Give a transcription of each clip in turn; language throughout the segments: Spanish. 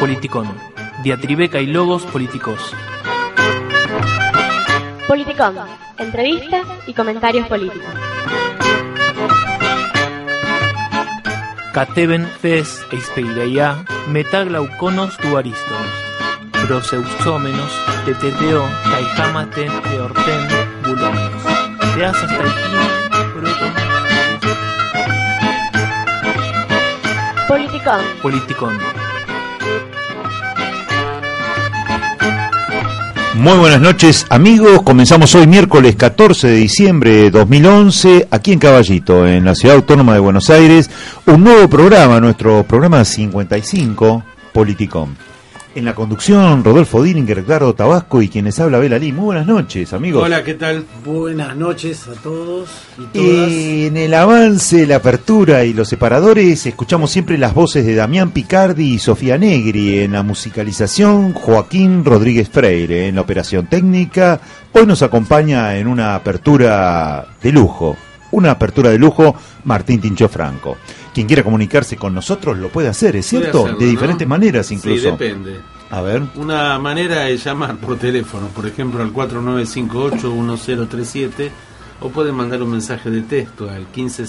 Politicón. Diatribeca y logos políticos. Politicón. Entrevistas y comentarios políticos. Cateben fes eispeireia metaglauconos tu aristos. Proseusómenos teteteo caijamaten eorten bulones. Teas hasta el fin proton. Politicón. Politicón. Muy buenas noches, amigos. Comenzamos hoy miércoles 14 de diciembre de 2011, aquí en Caballito, en la Ciudad Autónoma de Buenos Aires, un nuevo programa, nuestro programa 55, Politicón. En la conducción, Rodolfo Dillinger, Edgardo Tabasco y quienes habla Bela Lee. Muy buenas noches, amigos. Hola, ¿qué tal? Buenas noches a todos y todas. En el avance, la apertura y los separadores, escuchamos siempre las voces de Damián Picardi y Sofía Negri. En la musicalización, Joaquín Rodríguez Freire. En la operación técnica, hoy nos acompaña en una apertura de lujo. Martín Tincho Franco. Quien quiera comunicarse con nosotros lo puede hacer, ¿es cierto? Hacerlo, de diferentes maneras incluso. Sí, depende. A ver. Una manera es llamar por teléfono, por ejemplo al 4958-1037, o pueden mandar un mensaje de texto al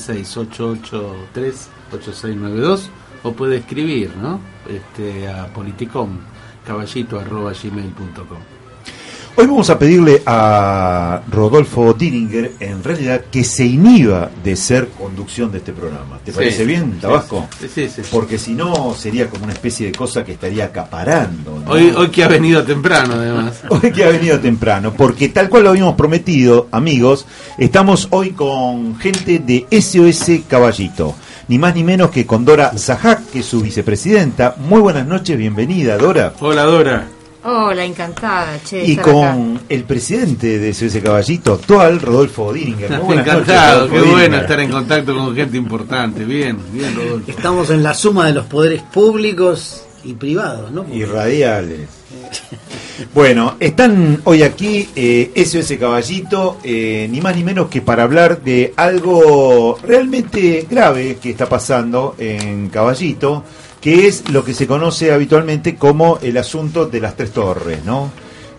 156-883-8692, o puede escribir, ¿no? A politicom@gmail.com. Hoy vamos a pedirle a Rodolfo Dillinger, en realidad, que se inhiba de ser conducción de este programa. ¿Te parece bien, Tabasco? Sí. Porque si no, sería como una especie de cosa que estaría acaparando, ¿no? Hoy que ha venido temprano, además. Hoy que ha venido temprano, porque tal cual lo habíamos prometido, amigos, estamos hoy con gente de SOS Caballito. Ni más ni menos que con Dora Zahac, que es su vicepresidenta. Muy buenas noches, bienvenida, Dora. Hola, Dora. Hola, encantada, y con acá el presidente de SOS Caballito actual, Rodolfo Dillinger. Encantado, noches, qué bueno estar en contacto con gente importante. Bien, Rodolfo. Estamos en la suma de los poderes públicos y privados, ¿no? Y radiales. Bueno, están hoy aquí SOS Caballito, ni más ni menos que para hablar de algo realmente grave que está pasando en Caballito, que es lo que se conoce habitualmente como el asunto de las tres torres, ¿no?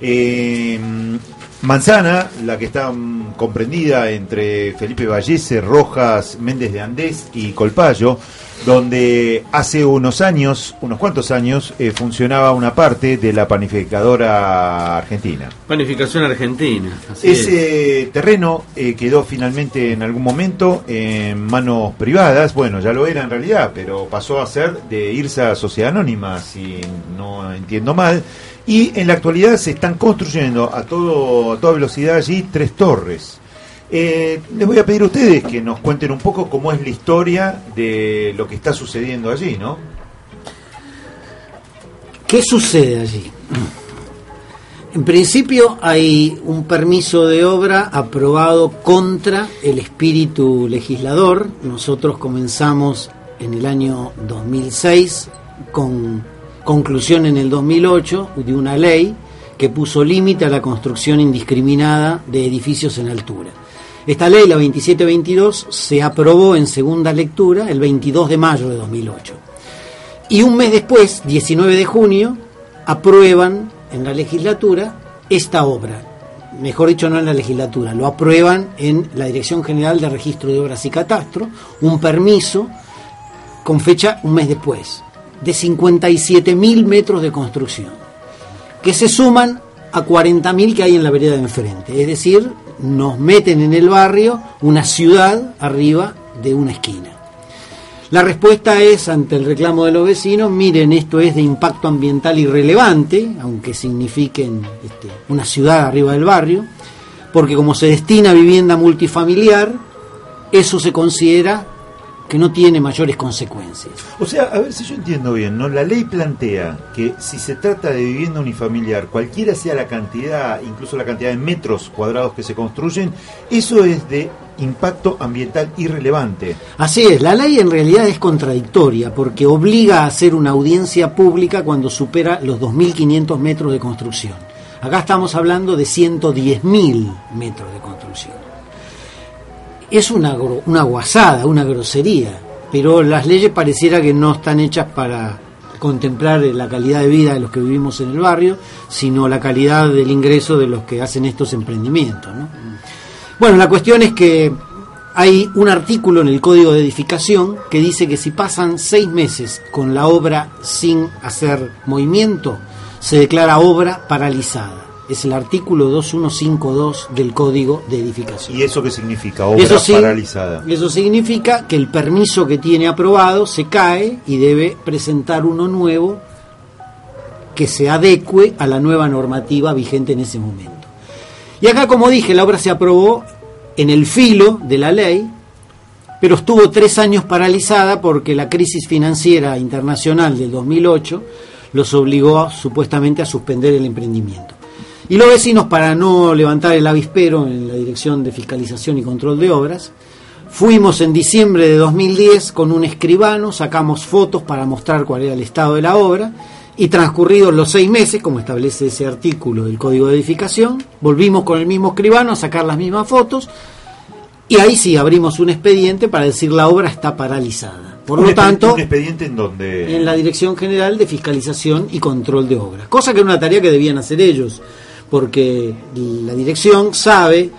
Manzana, la que está comprendida entre Felipe Vallese, Rojas, Méndez de Andés y Colpayo, donde hace unos cuantos años, funcionaba una parte de la panificadora argentina. Panificación argentina. Ese terreno quedó finalmente en algún momento en manos privadas. Bueno, ya lo era en realidad, pero pasó a ser de IRSA Sociedad Anónima, si no entiendo mal. Y en la actualidad se están construyendo a toda velocidad allí tres torres. Les voy a pedir a ustedes que nos cuenten un poco cómo es la historia de lo que está sucediendo allí, ¿no? ¿Qué sucede allí? En principio hay un permiso de obra aprobado contra el espíritu legislador. Nosotros comenzamos en el año 2006 con conclusión en el 2008 de una ley que puso límite a la construcción indiscriminada de edificios en altura. Esta ley, la 2722, se aprobó en segunda lectura el 22 de mayo de 2008. Y un mes después, 19 de junio, aprueban en la legislatura esta obra. Mejor dicho, no en la legislatura, lo aprueban en la Dirección General de Registro de Obras y Catastro, un permiso con fecha un mes después, de 57.000 metros de construcción, que se suman a 40.000 que hay en la vereda de enfrente. Es decir, nos meten en el barrio una ciudad arriba de una esquina. La respuesta es, ante el reclamo de los vecinos, miren, esto es de impacto ambiental irrelevante, aunque signifiquen una ciudad arriba del barrio, porque como se destina a vivienda multifamiliar, eso se considera que no tiene mayores consecuencias. O sea, a ver si yo entiendo bien, ¿no? La ley plantea que si se trata de vivienda unifamiliar, cualquiera sea la cantidad, incluso la cantidad de metros cuadrados que se construyen, eso es de impacto ambiental irrelevante. Así es, la ley en realidad es contradictoria porque obliga a hacer una audiencia pública cuando supera los 2.500 metros de construcción. Acá estamos hablando de 110.000 metros de construcción. Es una guasada, una grosería, pero las leyes pareciera que no están hechas para contemplar la calidad de vida de los que vivimos en el barrio, sino la calidad del ingreso de los que hacen estos emprendimientos, ¿no? Bueno, la cuestión es que hay un artículo en el Código de Edificación que dice que si pasan 6 meses con la obra sin hacer movimiento, se declara obra paralizada. Es el artículo 2152 del Código de Edificación. ¿Y eso qué significa, obra paralizada? Eso significa que el permiso que tiene aprobado se cae y debe presentar uno nuevo que se adecue a la nueva normativa vigente en ese momento. Y acá, como dije, la obra se aprobó en el filo de la ley, pero estuvo 3 años paralizada porque la crisis financiera internacional del 2008 los obligó supuestamente a suspender el emprendimiento. Y los vecinos, para no levantar el avispero en la Dirección de Fiscalización y Control de Obras, fuimos en diciembre de 2010 con un escribano, sacamos fotos para mostrar cuál era el estado de la obra, y transcurridos los 6 meses, como establece ese artículo del Código de Edificación, volvimos con el mismo escribano a sacar las mismas fotos, y ahí sí abrimos un expediente para decir la obra está paralizada. Por lo tanto, ¿un expediente en dónde? En la Dirección General de Fiscalización y Control de Obras, cosa que era una tarea que debían hacer ellos, porque la dirección sabe,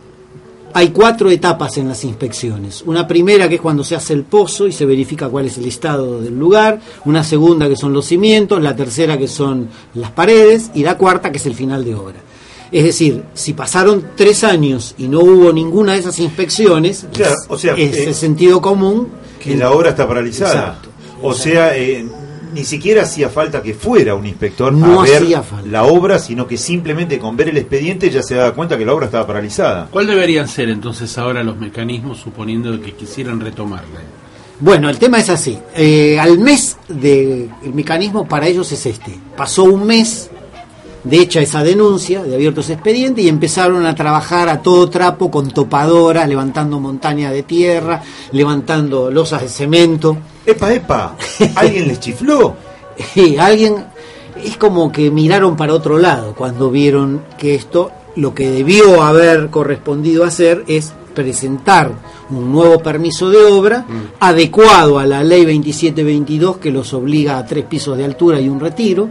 hay 4 etapas en las inspecciones. Una primera, que es cuando se hace el pozo y se verifica cuál es el estado del lugar; una segunda, que son los cimientos; la tercera, que son las paredes; y la cuarta, que es el final de obra. Es decir, si pasaron 3 años y no hubo ninguna de esas inspecciones, claro, o sea, es el sentido común que la obra está paralizada. Exacto. O sea, ni siquiera hacía falta que fuera un inspector no a ver falta la obra, sino que simplemente con ver el expediente ya se daba cuenta que la obra estaba paralizada. ¿Cuál deberían ser entonces ahora los mecanismos, suponiendo que quisieran retomarla? Bueno, el tema es así. Al mes el mecanismo para ellos es este. Pasó un mes de hecha esa denuncia, de abierto ese expediente, y empezaron a trabajar a todo trapo con topadoras, levantando montañas de tierra, levantando losas de cemento. ¡Epa! ¿Alguien les chifló? Alguien, es como que miraron para otro lado cuando vieron que esto, lo que debió haber correspondido hacer es presentar un nuevo permiso de obra adecuado a la ley 2722, que los obliga a 3 pisos de altura y un retiro.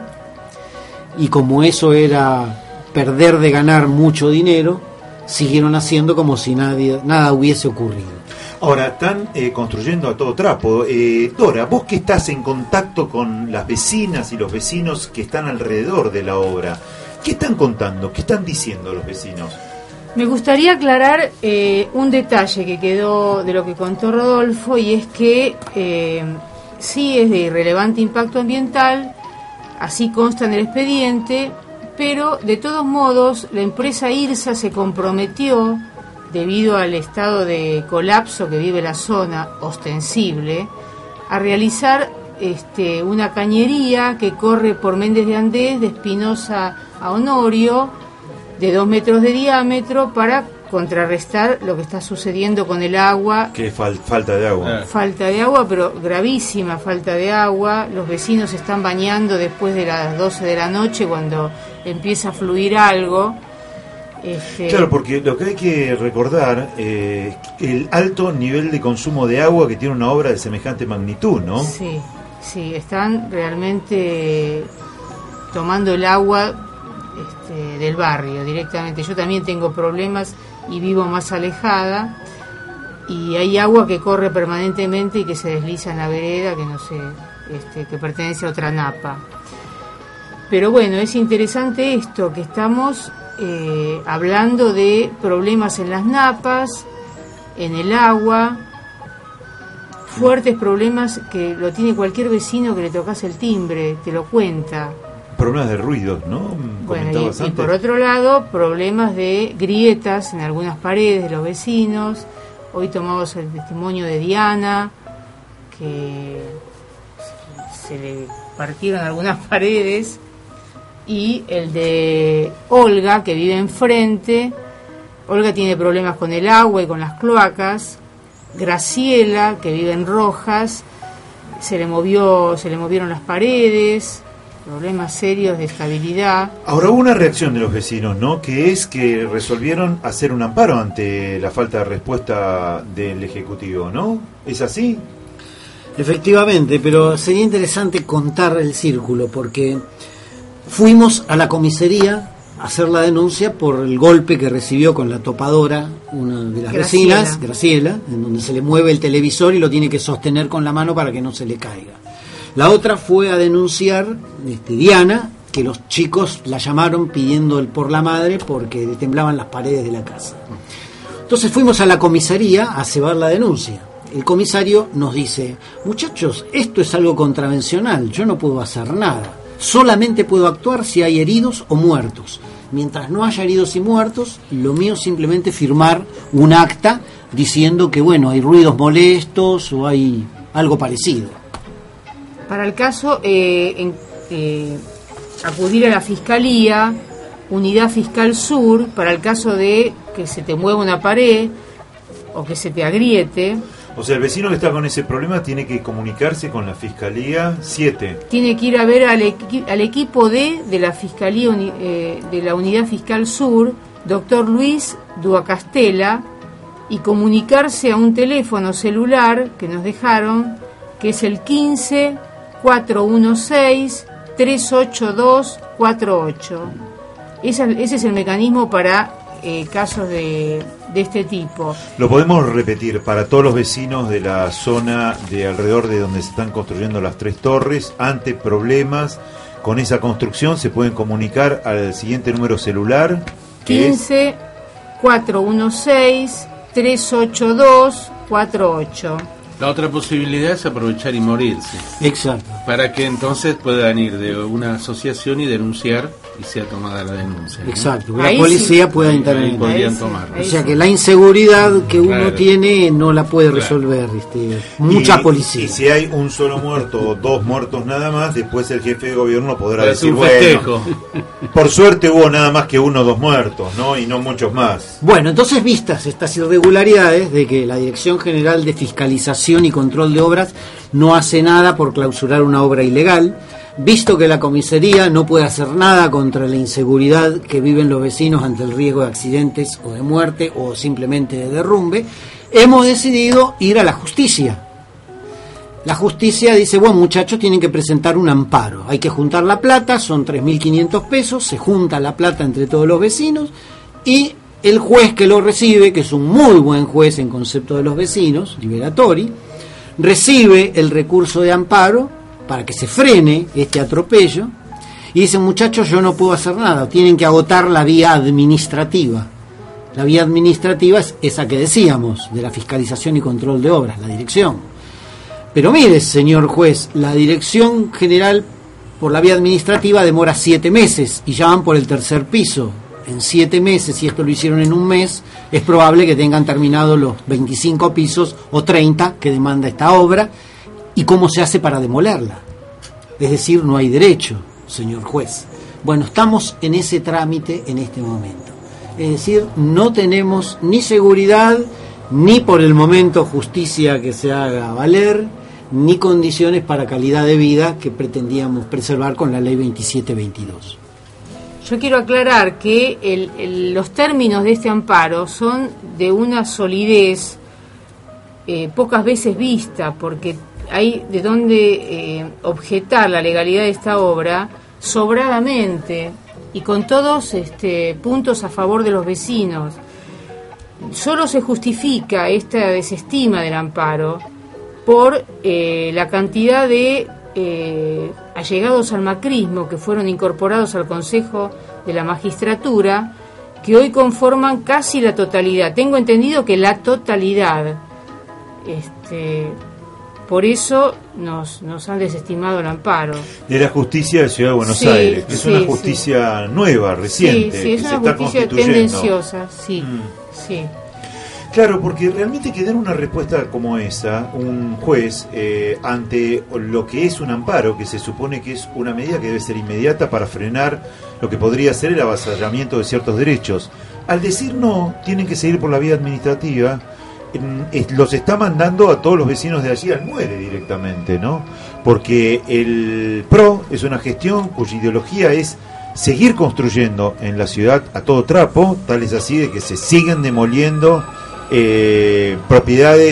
Y como eso era perder de ganar mucho dinero, siguieron haciendo como si nada hubiese ocurrido. Ahora, están construyendo a todo trapo. Dora, vos que estás en contacto con las vecinas y los vecinos que están alrededor de la obra, ¿qué están contando? ¿Qué están diciendo los vecinos? Me gustaría aclarar un detalle que quedó de lo que contó Rodolfo, y es que sí es de irrelevante impacto ambiental, así consta en el expediente, pero de todos modos la empresa IRSA se comprometió, debido al estado de colapso que vive la zona ostensible, a realizar una cañería que corre por Méndez de Andés, de Espinosa a Honorio, de 2 metros de diámetro, para contrarrestar lo que está sucediendo con el agua. ¿Qué falta de agua? Falta de agua, pero gravísima falta de agua. Los vecinos se están bañando después de las 12 de la noche, cuando empieza a fluir algo. Claro, porque lo que hay que recordar es el alto nivel de consumo de agua que tiene una obra de semejante magnitud, ¿no? Sí, están realmente tomando el agua del barrio directamente. Yo también tengo problemas y vivo más alejada, y hay agua que corre permanentemente y que se desliza en la vereda, que no sé, que pertenece a otra napa. Pero bueno, es interesante esto, que estamos hablando de problemas en las napas, en el agua, fuertes problemas que lo tiene cualquier vecino que le tocas el timbre, te lo cuenta. Problemas de ruidos, ¿no? Bueno, y por otro lado, problemas de grietas en algunas paredes de los vecinos. Hoy tomamos el testimonio de Diana, que se le partieron algunas paredes, y el de Olga, que vive enfrente. Olga tiene problemas con el agua y con las cloacas. Graciela, que vive en Rojas, se le movieron las paredes, problemas serios de estabilidad. Ahora, hubo una reacción de los vecinos, ¿no? Que es que resolvieron hacer un amparo ante la falta de respuesta del Ejecutivo, ¿no? ¿Es así? Efectivamente, pero sería interesante contar el círculo, porque fuimos a la comisaría a hacer la denuncia por el golpe que recibió con la topadora una de las vecinas, Graciela, en donde se le mueve el televisor y lo tiene que sostener con la mano para que no se le caiga. La otra fue a denunciar, Diana, que los chicos la llamaron pidiendo el por la madre porque le temblaban las paredes de la casa. Entonces fuimos a la comisaría a cebar la denuncia. El comisario nos dice: muchachos, esto es algo contravencional, yo no puedo hacer nada, solamente puedo actuar si hay heridos o muertos. Mientras no haya heridos y muertos, lo mío es simplemente firmar un acta diciendo que, bueno, hay ruidos molestos o hay algo parecido. Para el caso, acudir a la Fiscalía, Unidad Fiscal Sur, para el caso de que se te mueva una pared o que se te agriete. O sea, el vecino que está con ese problema tiene que comunicarse con la Fiscalía 7. Tiene que ir a ver al equipo de la Fiscalía, de la Unidad Fiscal Sur, doctor Luis Duacastela, y comunicarse a un teléfono celular que nos dejaron, que es el 15 416 38248. Ese es el mecanismo para casos de este tipo. Lo podemos repetir para todos los vecinos de la zona de alrededor de donde se están construyendo las 3 torres. Ante problemas con esa construcción se pueden comunicar al siguiente número celular, 15 416 38248. La otra posibilidad es aprovechar y morirse. Exacto. Para que entonces puedan ir de una asociación y denunciar y sea tomada la denuncia, ¿no? Exacto, la policía pueda intervenir. Ahí podrían tomarlo. O sea que la inseguridad que uno tiene no la puede resolver, mucha policía. Y si hay un solo muerto o 2 muertos nada más, después el jefe de gobierno podrá decir, un festejo. Bueno, por suerte hubo nada más que 1 o 2 muertos, ¿no? Y no muchos más. Bueno, entonces, vistas estas irregularidades de que la Dirección General de Fiscalización y Control de Obras no hace nada por clausurar una obra ilegal, visto que la comisaría no puede hacer nada contra la inseguridad que viven los vecinos ante el riesgo de accidentes o de muerte o simplemente de derrumbe, hemos decidido ir a la justicia. La justicia dice, bueno, muchachos, tienen que presentar un amparo, hay que juntar la plata, son 3.500 pesos, se junta la plata entre todos los vecinos y el juez que lo recibe, que es un muy buen juez en concepto de los vecinos, Liberatori, recibe el recurso de amparo para que se frene este atropello y dicen, muchachos, yo no puedo hacer nada, tienen que agotar la vía administrativa. La vía administrativa es esa que decíamos, de la fiscalización y control de obras, la dirección. Pero mire, señor juez, la Dirección General por la vía administrativa demora 7 meses y ya van por el 3er piso. En 7 meses, si esto lo hicieron en un mes, es probable que tengan terminado los 25 pisos o 30 que demanda esta obra. ¿Y cómo se hace para demolerla? Es decir, no hay derecho, señor juez. Bueno, estamos en ese trámite en este momento. Es decir, no tenemos ni seguridad, ni por el momento justicia que se haga valer, ni condiciones para calidad de vida que pretendíamos preservar con la ley 2722. Yo quiero aclarar que los términos de este amparo son de una solidez pocas veces vista, porque hay de dónde objetar la legalidad de esta obra sobradamente y con todos puntos a favor de los vecinos. Solo se justifica esta desestima del amparo por la cantidad de allegados al macrismo que fueron incorporados al Consejo de la Magistratura, que hoy conforman casi la totalidad. Tengo entendido que la totalidad. Por eso nos han desestimado el amparo. De la justicia de Ciudad de Buenos Aires, que es una justicia nueva, reciente. Sí, es una justicia tendenciosa, sí. Claro, porque realmente que dar una respuesta como esa, un juez, ante lo que es un amparo, que se supone que es una medida que debe ser inmediata para frenar lo que podría ser el avasallamiento de ciertos derechos, al decir no, tienen que seguir por la vía administrativa, los está mandando a todos los vecinos de allí al muere directamente, ¿no? Porque el PRO es una gestión cuya ideología es seguir construyendo en la ciudad a todo trapo, tal es así de que se siguen demoliendo propiedades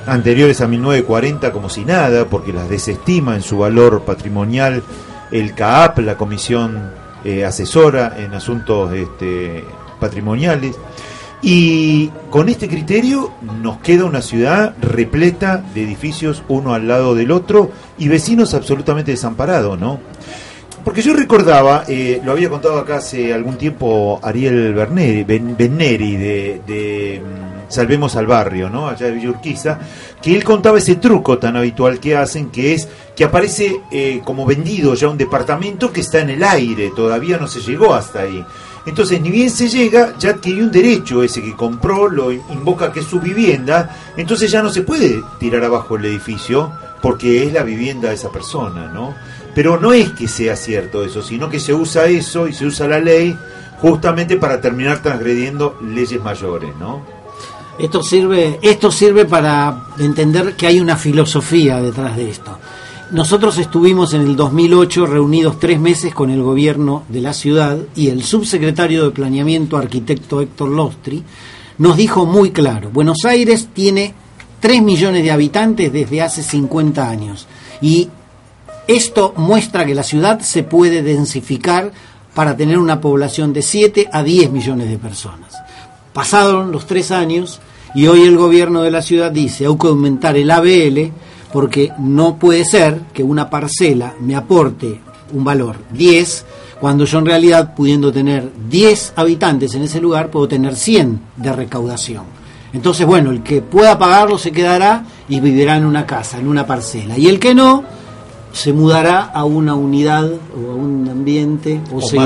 anteriores a 1940 como si nada, porque las desestima en su valor patrimonial el CAAP, la Comisión Asesora en Asuntos Patrimoniales. Y con este criterio nos queda una ciudad repleta de edificios uno al lado del otro y vecinos absolutamente desamparados, ¿no? Porque yo recordaba, lo había contado acá hace algún tiempo Ariel Benneri de Salvemos al Barrio, ¿no? Allá de Villa Urquiza, que él contaba ese truco tan habitual que hacen, que es que aparece como vendido ya un departamento que está en el aire, todavía no se llegó hasta ahí. Entonces, ni bien se llega, ya adquirió un derecho ese que compró, lo invoca que es su vivienda, entonces ya no se puede tirar abajo el edificio porque es la vivienda de esa persona, ¿no? Pero no es que sea cierto eso, sino que se usa eso y se usa la ley justamente para terminar transgrediendo leyes mayores, ¿no? Esto sirve para entender que hay una filosofía detrás de esto. Nosotros estuvimos en el 2008 reunidos 3 meses con el gobierno de la ciudad y el subsecretario de Planeamiento, arquitecto Héctor Lostri, nos dijo muy claro: Buenos Aires tiene 3 millones de habitantes desde hace 50 años y esto muestra que la ciudad se puede densificar para tener una población de 7 a 10 millones de personas. Pasaron los 3 años y hoy el gobierno de la ciudad dice: hay que aumentar el ABL, porque no puede ser que una parcela me aporte un valor 10, cuando yo en realidad, pudiendo tener 10 habitantes en ese lugar, puedo tener 100 de recaudación. Entonces, bueno, el que pueda pagarlo se quedará y vivirá en una casa, en una parcela. Y el que no, se mudará a una unidad o a un ambiente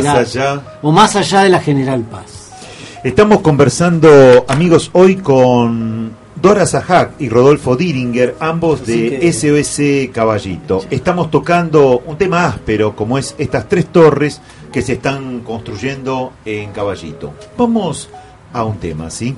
o más allá de la General Paz. Estamos conversando, amigos, hoy con Dora Zahac y Rodolfo Diringer, ambos de SOS Caballito. Estamos tocando un tema áspero, como es estas 3 torres que se están construyendo en Caballito. Vamos a un tema, ¿sí?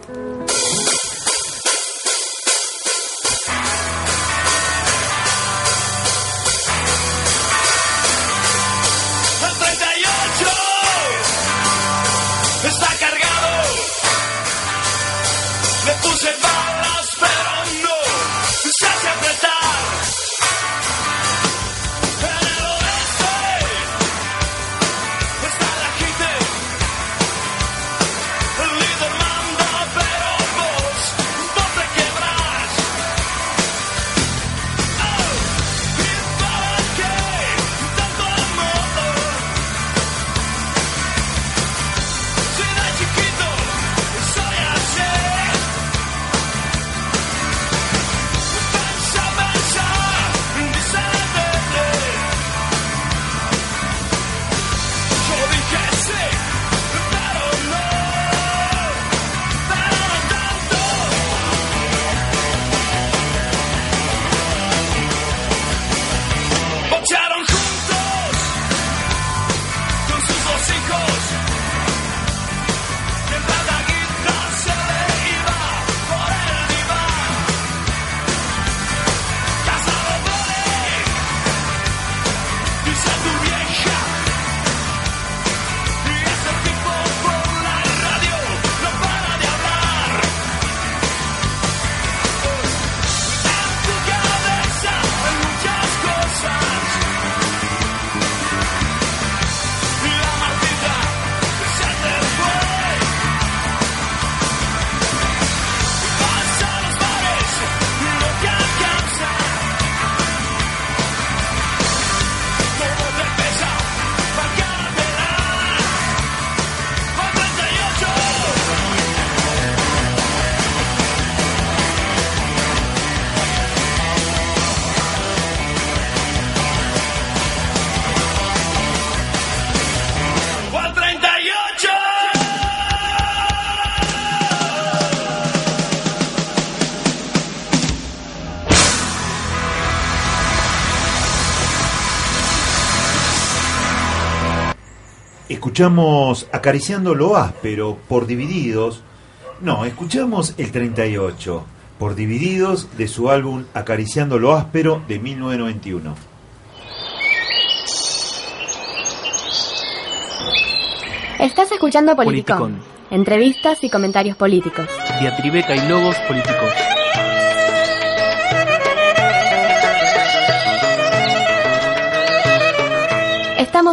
Escuchamos Acariciando lo áspero por Divididos. No, escuchamos el 38 por Divididos de su álbum Acariciando lo áspero de 1991. Estás escuchando Politicón. Entrevistas y comentarios políticos. Diatribeca y logos políticos.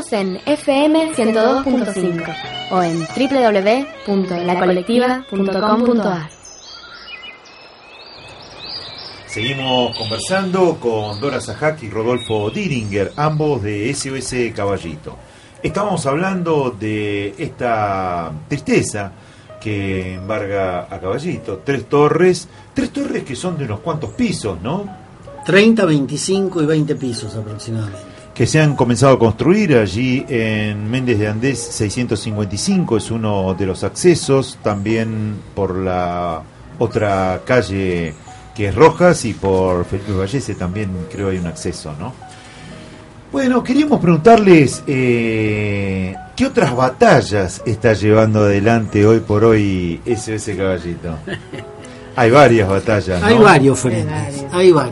Estamos en FM 102.5 o en www.lacolectiva.com.ar. Seguimos conversando con Dora Sajak y Rodolfo Diringer, ambos de SOS Caballito. Estamos hablando de esta tristeza que embarga a Caballito. Tres torres que son de unos cuantos pisos, ¿no? 30, 25 y 20 pisos aproximadamente. Que se han comenzado a construir allí en Méndez de Andés 655, es uno de los accesos, también por la otra calle que es Rojas, y por Felipe Vallese también creo hay un acceso, ¿no? Bueno, queríamos preguntarles ¿qué otras batallas está llevando adelante hoy por hoy SOS Caballito? Hay varias batallas, ¿no? Hay varios frentes.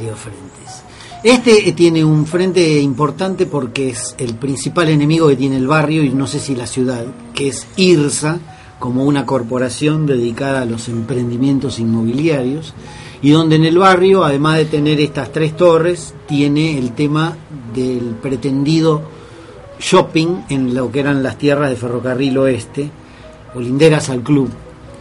Este tiene un frente importante porque es el principal enemigo que tiene el barrio y no sé si la ciudad, que es IRSA, como una corporación dedicada a los emprendimientos inmobiliarios, y donde en el barrio, además de tener estas tres torres, tiene el tema del pretendido shopping en lo que eran las tierras de Ferrocarril Oeste, o linderas al club.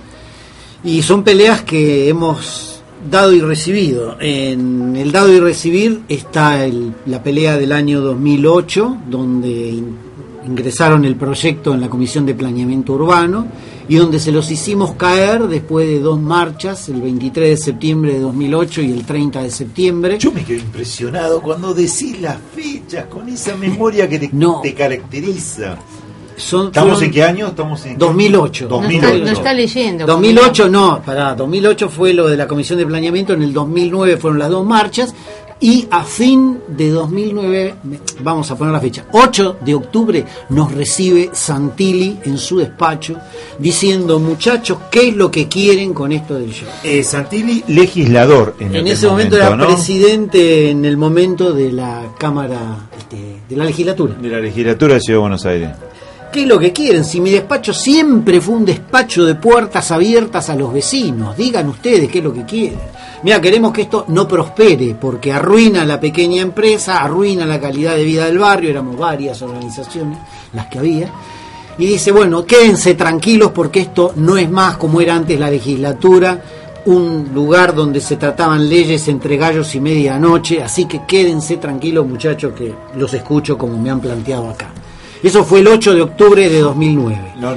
Y son peleas que hemos dado y recibido. En el dado y recibir está la pelea del año 2008, donde ingresaron el proyecto en la Comisión de Planeamiento Urbano y donde se los hicimos caer después de dos marchas, el 23 de septiembre de 2008 y el 30 de septiembre. Yo me quedo impresionado cuando decís las fechas con esa memoria que te caracteriza. ¿Estamos en qué año? Estamos en 2008. 2008. No está leyendo. 2008 no, 2008 fue lo de la Comisión de Planeamiento, en el 2009 fueron las dos marchas y a fin de 2009, vamos a poner la fecha, 8 de octubre nos recibe Santilli en su despacho diciendo, muchachos, ¿qué es lo que quieren con esto del show? Santilli, legislador en ese momento era, ¿no?, presidente en el momento de la Cámara, de la legislatura. De la legislatura de Ciudad de Buenos Aires. ¿Qué es lo que quieren? Si mi despacho siempre fue un despacho de puertas abiertas a los vecinos, digan ustedes qué es lo que quieren. Mira, queremos que esto no prospere porque arruina la pequeña empresa, arruina la calidad de vida del barrio, éramos varias organizaciones las que había, y dice, bueno, quédense tranquilos porque esto no es más como era antes la legislatura, un lugar donde se trataban leyes entre gallos y medianoche, así que quédense tranquilos, muchachos, que los escucho como me han planteado acá. Eso fue el 8 de octubre de 2009. No,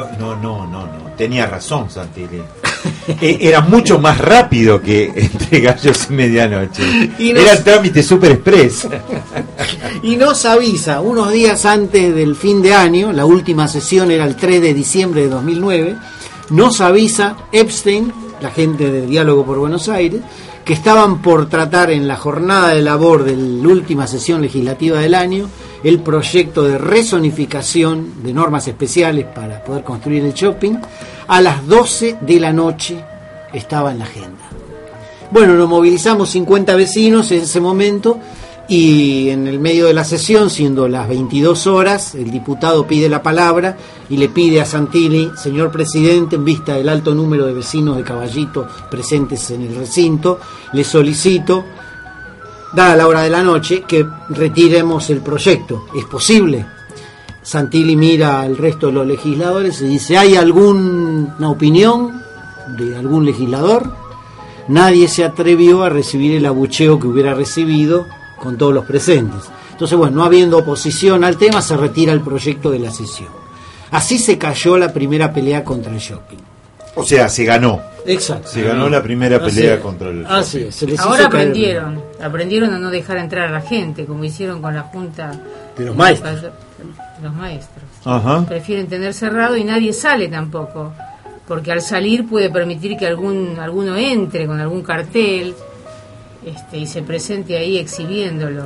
tenía razón Santilli. Era mucho más rápido que entre gallos y medianoche. Era el trámite super express. Y nos avisa, unos días antes del fin de año, la última sesión era el 3 de diciembre de 2009, nos avisa Epstein, la gente del Diálogo por Buenos Aires, que estaban por tratar en la jornada de labor de la última sesión legislativa del año el proyecto de rezonificación de normas especiales para poder construir el shopping. A las 12 de la noche estaba en la agenda. Bueno, nos movilizamos 50 vecinos en ese momento y en el medio de la sesión, siendo las 22 horas, el diputado pide la palabra y le pide a Santilli, señor presidente, en vista del alto número de vecinos de Caballito presentes en el recinto, le solicito, dada la hora de la noche, que retiremos el proyecto. ¿Es posible? Santilli mira al resto de los legisladores y dice, ¿hay alguna opinión de algún legislador? Nadie se atrevió a recibir el abucheo que hubiera recibido con todos los presentes. Entonces, bueno, no habiendo oposición al tema, se retira el proyecto de la sesión. Así se cayó la primera pelea contra el shopping. O sea, se ganó. Exacto. Se ganó la primera pelea contra el shopping. Así es. Ahora aprendieron a no dejar entrar a la gente, como hicieron con la Junta de los maestros. Los maestros. Ajá. Prefieren tener cerrado y nadie sale tampoco, porque al salir puede permitir que alguno entre con algún cartel y se presente ahí exhibiéndolo.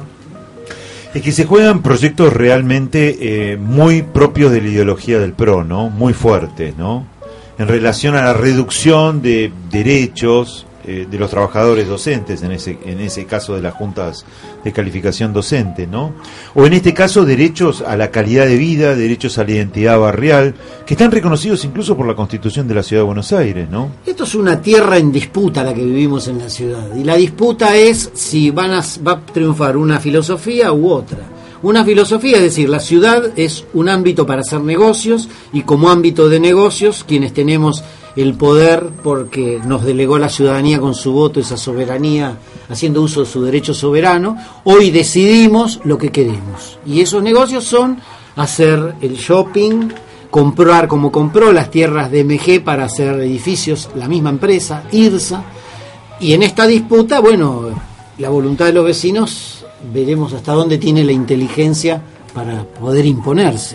Es que se juegan proyectos realmente muy propios de la ideología del PRO, ¿no? Muy fuertes, ¿no? En relación a la reducción de derechos de los trabajadores docentes, en ese caso de las juntas de calificación docente, ¿no? O en este caso derechos a la calidad de vida, derechos a la identidad barrial, que están reconocidos incluso por la Constitución de la Ciudad de Buenos Aires, ¿no? Esto es una tierra en disputa la que vivimos en la ciudad, y la disputa es si va a triunfar una filosofía u otra. una filosofía, es decir, la ciudad es un ámbito para hacer negocios, y como ámbito de negocios, quienes tenemos el poder, porque nos delegó la ciudadanía con su voto, esa soberanía, haciendo uso de su derecho soberano, hoy decidimos lo que queremos. Y esos negocios son hacer el shopping, comprar como compró las tierras de MG para hacer edificios, la misma empresa, IRSA, y en esta disputa, bueno, la voluntad de los vecinos, veremos hasta dónde tiene la inteligencia para poder imponerse.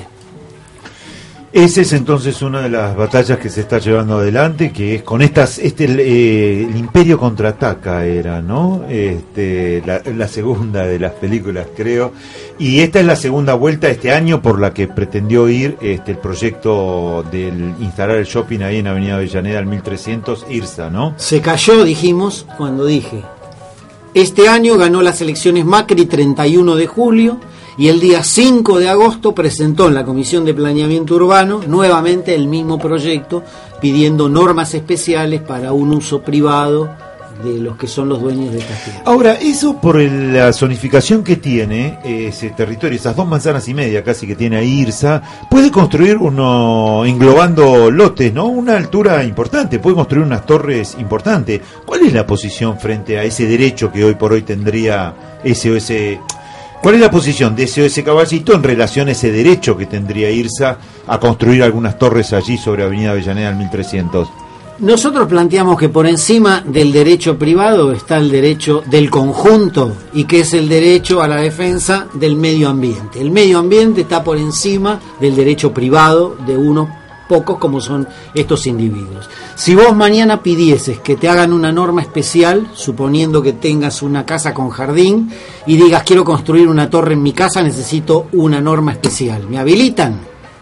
Esa es entonces una de las batallas que se está llevando adelante, que es con estas, el Imperio contraataca era, ¿no? La segunda de las películas, creo, y esta es la segunda vuelta este año por la que pretendió ir el proyecto del instalar el shopping ahí en Avenida Avellaneda al 1300, IRSA, ¿no? Se cayó, dijimos, cuando dije, este año ganó las elecciones Macri 31 de julio, y el día 5 de agosto presentó en la Comisión de Planeamiento Urbano nuevamente el mismo proyecto, pidiendo normas especiales para un uso privado de los que son los dueños de estas tierras. Ahora, eso por la zonificación que tiene ese territorio, esas 2 manzanas y media casi que tiene ahí IRSA, puede construir uno, englobando lotes, ¿no? Una altura importante, puede construir unas torres importantes. ¿Cuál es la posición frente a ese derecho que hoy por hoy tendría SOS? ¿Cuál es la posición de SOS Caballito en relación a ese derecho que tendría IRSA a construir algunas torres allí sobre Avenida Avellaneda al 1300? Nosotros planteamos que por encima del derecho privado está el derecho del conjunto, y que es el derecho a la defensa del medio ambiente. El medio ambiente está por encima del derecho privado de unos pocos como son estos individuos. Si vos mañana pidieses que te hagan una norma especial, suponiendo que tengas una casa con jardín, y digas quiero construir una torre en mi casa, necesito una norma especial, ¿me habilitan?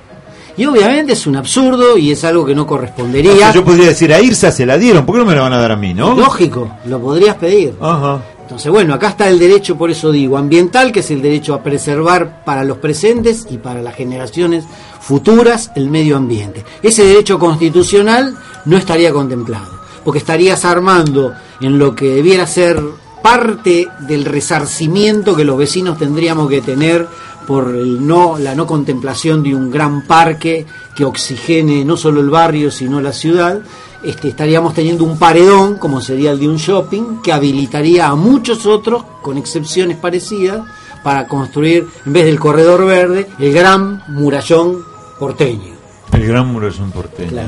Y obviamente es un absurdo y es algo que no correspondería. O sea, yo podría decir, a IRSA se la dieron, ¿por qué no me la van a dar a mí, no? Lógico, lo podrías pedir. Ajá. Entonces, bueno, acá está el derecho, por eso digo, ambiental, que es el derecho a preservar para los presentes y para las generaciones futuras el medio ambiente. Ese derecho constitucional no estaría contemplado, porque estarías armando en lo que debiera ser parte del resarcimiento que los vecinos tendríamos que tener por la no contemplación de un gran parque que oxigene no solo el barrio, sino la ciudad. Estaríamos teniendo un paredón, como sería el de un shopping, que habilitaría a muchos otros, con excepciones parecidas, para construir, en vez del corredor verde, el gran murallón porteño. El gran murallón porteño. Claro.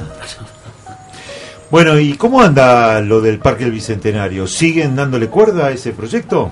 Bueno, ¿y cómo anda lo del Parque del Bicentenario? ¿Siguen dándole cuerda a ese proyecto?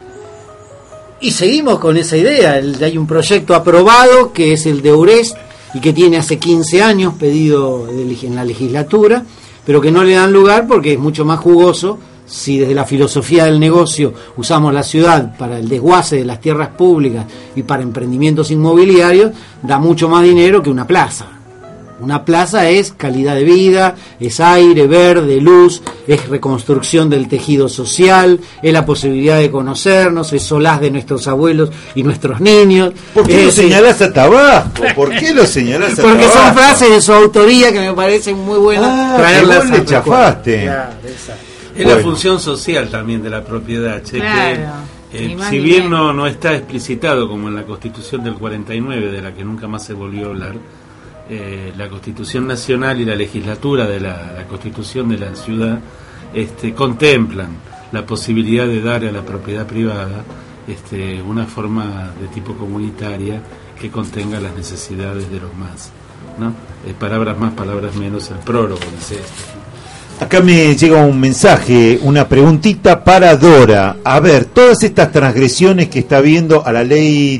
Y seguimos con esa idea. Hay un proyecto aprobado, que es el de Urest, y que tiene hace 15 años pedido en la legislatura, pero que no le dan lugar porque es mucho más jugoso. Si desde la filosofía del negocio usamos la ciudad para el desguace de las tierras públicas y para emprendimientos inmobiliarios, da mucho más dinero que una plaza. Una plaza es calidad de vida, es aire, verde, luz, es reconstrucción del tejido social, es la posibilidad de conocernos, es solaz de nuestros abuelos y nuestros niños. ¿Por qué lo señalás a Tabasco? ¿Por qué lo señalás a Tabasco? Porque son frases de su autoría que me parecen muy buenas traerlas. Le chafaste. Claro, es la función social también de la propiedad, che, claro, que si bien no está explicitado como en la Constitución del 49, de la que nunca más se volvió a hablar, la Constitución Nacional y la legislatura de la Constitución de la ciudad contemplan la posibilidad de dar a la propiedad privada una forma de tipo comunitaria que contenga las necesidades de los más, ¿no? Palabras más, palabras menos, el prólogo dice esto. Acá me llega un mensaje, una preguntita para Dora. A ver, todas estas transgresiones que está viendo a la ley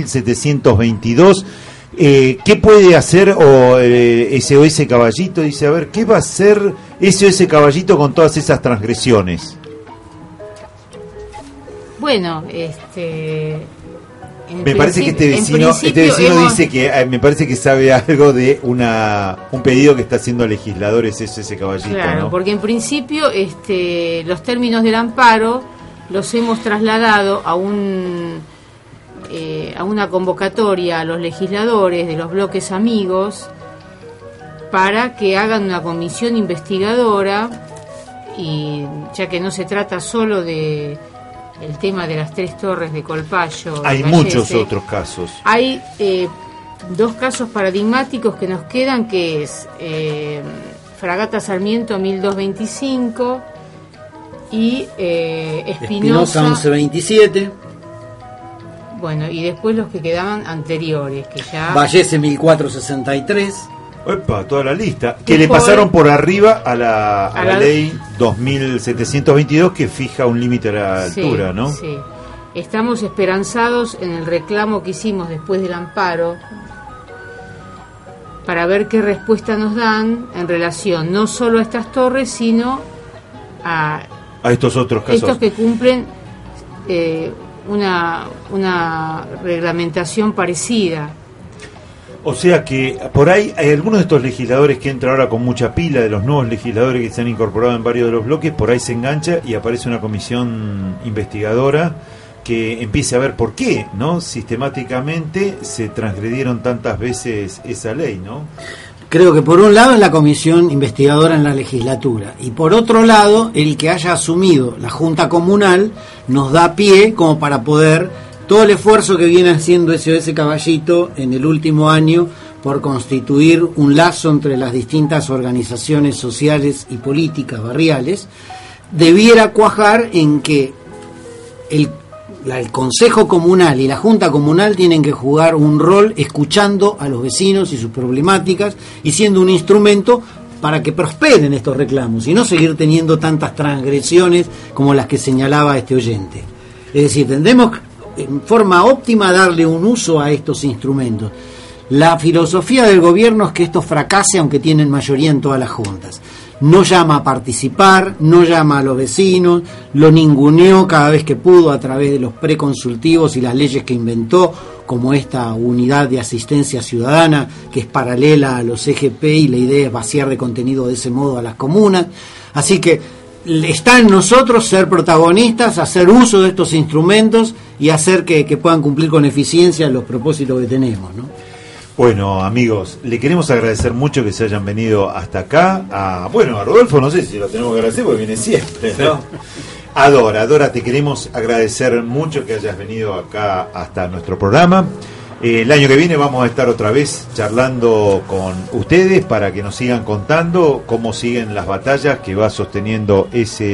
2722, ¿qué puede hacer SOS Caballito? Dice, a ver, ¿qué va a hacer SOS Caballito con todas esas transgresiones? Bueno, me parece que este vecino dice que me parece que sabe algo de un pedido que está haciendo legisladores SOS Caballito. Claro, ¿no? porque en principio los términos del amparo los hemos trasladado a una convocatoria a los legisladores de los bloques amigos para que hagan una comisión investigadora, y ya que no se trata solo de el tema de las 3 torres de Colpallo. Hay muchos otros casos. Hay 2 casos paradigmáticos que nos quedan, que es Fragata Sarmiento 1225 y Espinosa 1127. Bueno, y después los que quedaban anteriores, que ya... Vallese 1463. Opa, toda la lista. Que le pasaron por arriba a la ley 2722 que fija un límite a la altura, ¿no? Sí. Estamos esperanzados en el reclamo que hicimos después del amparo para ver qué respuesta nos dan en relación no solo a estas torres, sino a estos otros casos. Estos que cumplen una reglamentación parecida. O sea que por ahí hay algunos de estos legisladores que entran ahora con mucha pila, de los nuevos legisladores que se han incorporado en varios de los bloques, por ahí se engancha y aparece una comisión investigadora que empiece a ver por qué, ¿no? Sistemáticamente se transgredieron tantas veces esa ley, ¿no? Creo que por un lado es la comisión investigadora en la legislatura y por otro lado el que haya asumido la Junta Comunal nos da pie como para poder todo el esfuerzo que viene haciendo SOS Caballito en el último año por constituir un lazo entre las distintas organizaciones sociales y políticas barriales, debiera cuajar en que el Consejo Comunal y la Junta Comunal tienen que jugar un rol escuchando a los vecinos y sus problemáticas y siendo un instrumento para que prosperen estos reclamos y no seguir teniendo tantas transgresiones como las que señalaba este oyente. Es decir, tendremos en forma óptima darle un uso a estos instrumentos. La filosofía del gobierno es que esto fracase aunque tienen mayoría en todas las juntas. No llama a participar, no llama a los vecinos, lo ninguneó cada vez que pudo a través de los preconsultivos y las leyes que inventó, como esta unidad de asistencia ciudadana que es paralela a los EGP y la idea es vaciar de contenido de ese modo a las comunas. Así que está en nosotros ser protagonistas, hacer uso de estos instrumentos y hacer que puedan cumplir con eficiencia los propósitos que tenemos, ¿no? Bueno, amigos, le queremos agradecer mucho que se hayan venido hasta acá. A Rodolfo, no sé si lo tenemos que agradecer porque viene siempre, ¿no? Adora, te queremos agradecer mucho que hayas venido acá hasta nuestro programa. El año que viene vamos a estar otra vez charlando con ustedes para que nos sigan contando cómo siguen las batallas que va sosteniendo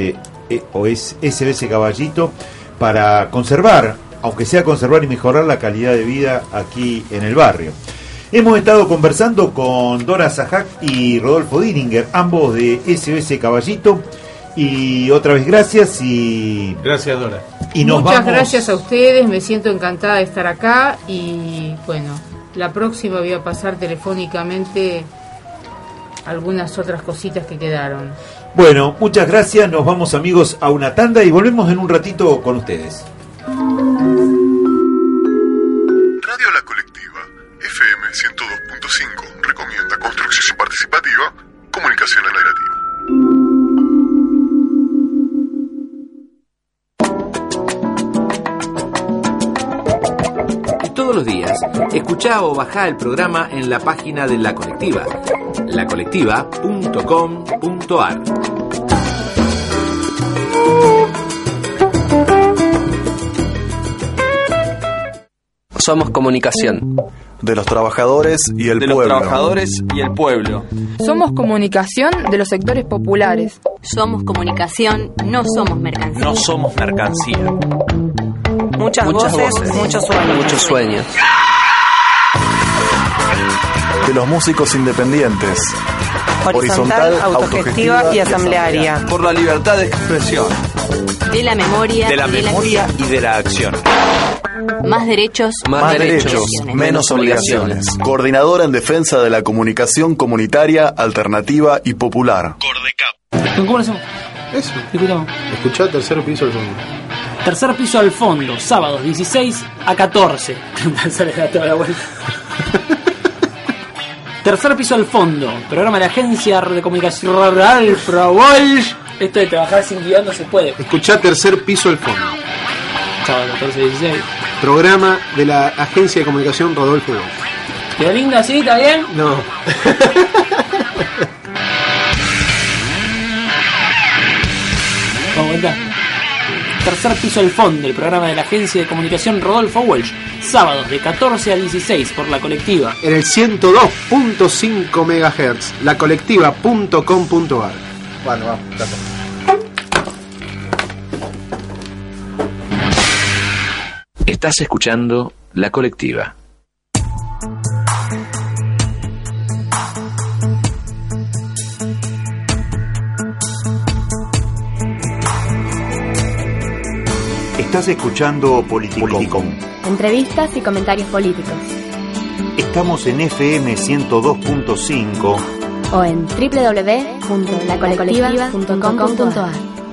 SOS Caballito para conservar, aunque sea conservar y mejorar la calidad de vida aquí en el barrio. Hemos estado conversando con Dora Sajac y Rodolfo Diringer, ambos de SOS Caballito. Y otra vez gracias y... Gracias, Dora. Y muchas gracias a ustedes, me siento encantada de estar acá y bueno, la próxima voy a pasar telefónicamente algunas otras cositas que quedaron. Bueno, muchas gracias, nos vamos amigos a una tanda y volvemos en un ratito con ustedes. Radio La Colectiva, FM 102.5, recomienda construcción participativa, comunicación alternativa. Todos los días, escuchá o bajá el programa en la página de La Colectiva, lacolectiva.com.ar. Somos comunicación. De los trabajadores y el pueblo. De los trabajadores y el pueblo. Somos comunicación de los sectores populares. Somos comunicación, no somos mercancía. No somos mercancía. Muchas voces, muchos sueños. Muchos sueños. De los músicos independientes. Horizontal, autogestiva y asamblearia. Por la libertad de expresión. De la memoria. De la memoria y de la acción. Más derechos, menos obligaciones. Coordinadora en defensa de la comunicación comunitaria, alternativa y popular. Cordecap. ¿Cómo lo hacemos? Eso. Escuchá tercer piso al fondo. Tercer piso al fondo, sábados 16 a 14. Sale toda la vuelta. Tercer piso al fondo, programa de la Agencia de Comunicación Rural Provol. Esto de trabajar sin guión no se puede. Escuchá tercer piso al fondo. Sábado 14-16. Programa de la Agencia de Comunicación Rodolfo Bosch. ¿Quedó lindo así? ¿Está bien? No. ¿Cómo cuenta? Tercer Piso del Fondo, el programa de la agencia de comunicación Rodolfo Walsh, sábados de 14 a 16 por La Colectiva. En el 102.5 MHz, lacolectiva.com.ar. Bueno, vamos, gracias. Estás escuchando La Colectiva. Estás escuchando Politicón. Entrevistas y comentarios políticos. Estamos en FM 102.5 o en www.lacolectiva.com.ar.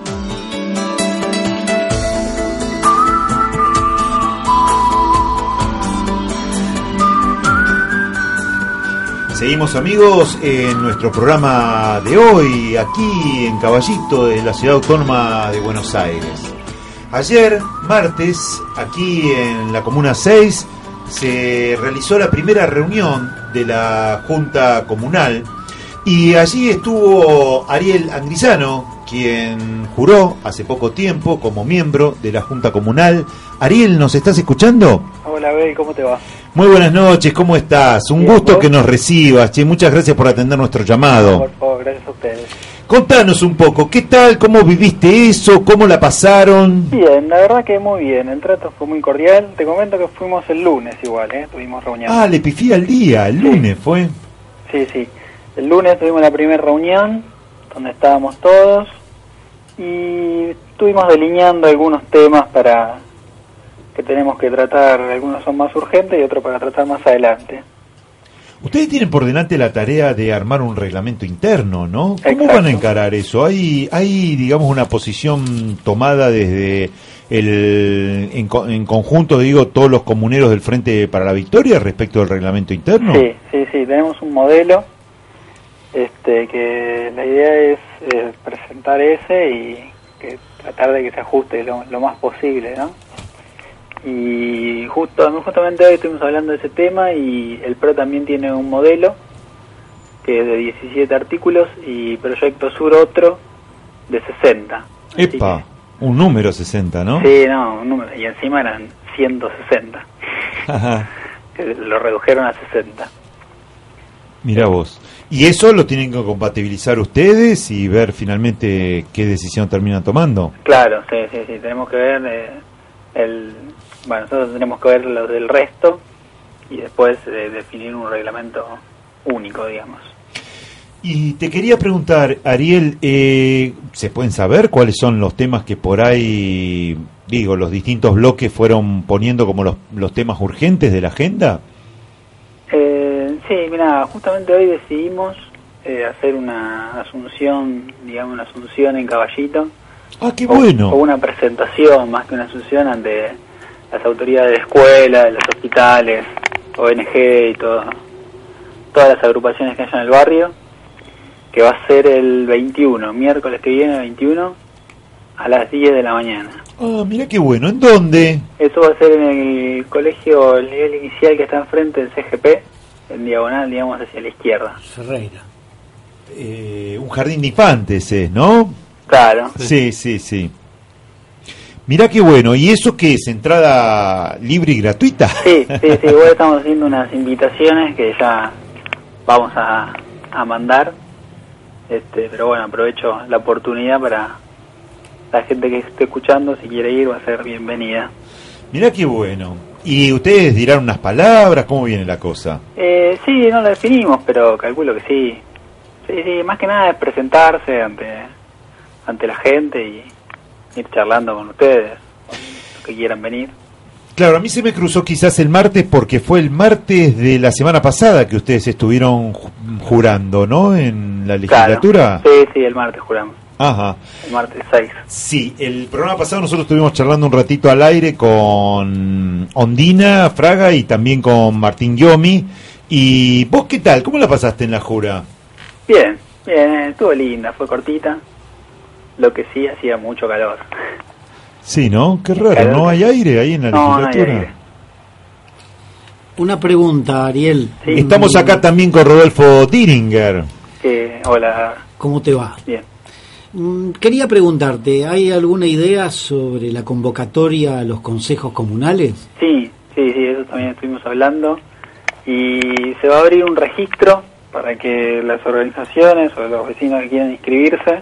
Seguimos, amigos, en nuestro programa de hoy, aquí en Caballito, de la Ciudad Autónoma de Buenos Aires. Ayer, martes, aquí en la Comuna 6, se realizó la primera reunión de la Junta Comunal y allí estuvo Ariel Angrisano, quien juró hace poco tiempo como miembro de la Junta Comunal. Ariel, ¿nos estás escuchando? Hola, Bel, ¿cómo te va? Muy buenas noches, ¿cómo estás? Un gusto ¿vos? Que nos recibas, che, muchas gracias por atender nuestro llamado. Por favor, gracias a ustedes. Contanos un poco, ¿qué tal? ¿Cómo viviste eso? ¿Cómo la pasaron? Bien, la verdad que muy bien, el trato fue muy cordial. Te comento que fuimos el lunes igual, tuvimos reunión. Ah, le pifié al día, el lunes fue. Sí, el lunes tuvimos la primera reunión, donde estábamos todos, y estuvimos delineando algunos temas para que tenemos que tratar, algunos son más urgentes y otros para tratar más adelante. Ustedes tienen por delante la tarea de armar un reglamento interno, ¿no? ¿Cómo Exacto. van a encarar eso? ¿Hay digamos, una posición tomada desde en conjunto, digo, todos los comuneros del Frente para la Victoria respecto del reglamento interno? Sí, tenemos un modelo, que la idea es presentar ese y que tratar de que se ajuste lo más posible, ¿no? Y justamente hoy estuvimos hablando de ese tema y el PRO también tiene un modelo que es de 17 artículos y Proyecto Sur otro de 60. ¡Epa! Un número 60, ¿no? Sí, no, un número, y encima eran 160. Ajá. Lo redujeron a 60. Mirá vos. ¿Y eso lo tienen que compatibilizar ustedes y ver finalmente qué decisión terminan tomando? Claro, sí, tenemos que ver nosotros tenemos que ver lo del resto y después definir un reglamento único, digamos. Y te quería preguntar, Ariel, ¿se pueden saber cuáles son los temas que por ahí, los distintos bloques fueron poniendo como los temas urgentes de la agenda? Sí, mira, justamente hoy decidimos hacer una asunción en Caballito. ¡Ah, qué bueno! O una presentación, más que una asunción, ante las autoridades de escuela, de los hospitales, ONG y todas las agrupaciones que hay en el barrio, que va a ser el 21, miércoles que viene, 21, a las 10 de la mañana. Ah, mira qué bueno. ¿En dónde? Eso va a ser en el colegio, el nivel inicial que está enfrente del CGP, en diagonal, digamos, hacia la izquierda. Ferreira. Un jardín de infantes es, ¿no? Claro. Sí. Mirá qué bueno. ¿Y eso qué es? ¿Entrada libre y gratuita? Sí. Hoy estamos haciendo unas invitaciones que ya vamos a mandar. Pero bueno, aprovecho la oportunidad para la gente que esté escuchando, si quiere ir, va a ser bienvenida. Mirá qué bueno. ¿Y ustedes dirán unas palabras? ¿Cómo viene la cosa? Sí, no lo definimos, pero calculo que sí. Sí, más que nada es presentarse ante la gente y ir charlando con ustedes, con los que quieran venir. Claro, a mí se me cruzó quizás el martes porque fue el martes de la semana pasada que ustedes estuvieron jurando, ¿no? En la legislatura. Claro. Sí, el martes juramos. Ajá. El martes 6. Sí, el programa pasado nosotros estuvimos charlando un ratito al aire con Ondina Fraga y también con Martín Giomi. ¿Y vos qué tal? ¿Cómo la pasaste en la jura? Bien, estuvo linda, fue cortita. Lo que sí, hacía mucho calor. Sí, ¿no? Qué raro, calor. ¿No hay aire ahí en la legislatura? No hay aire. Una pregunta, Ariel. Sí. Estamos acá también con Rodolfo Diringer. Hola. ¿Cómo te va? Bien. Quería preguntarte, ¿hay alguna idea sobre la convocatoria a los consejos comunales? Sí, eso también estuvimos hablando. Y se va a abrir un registro para que las organizaciones o los vecinos que quieran inscribirse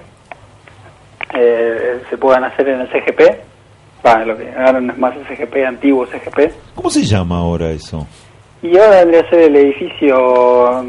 se puedan hacer en el CGP. Lo que ahora no es más el CGP, antiguo CGP. ¿Cómo se llama ahora eso? Y ahora vendría a ser el edificio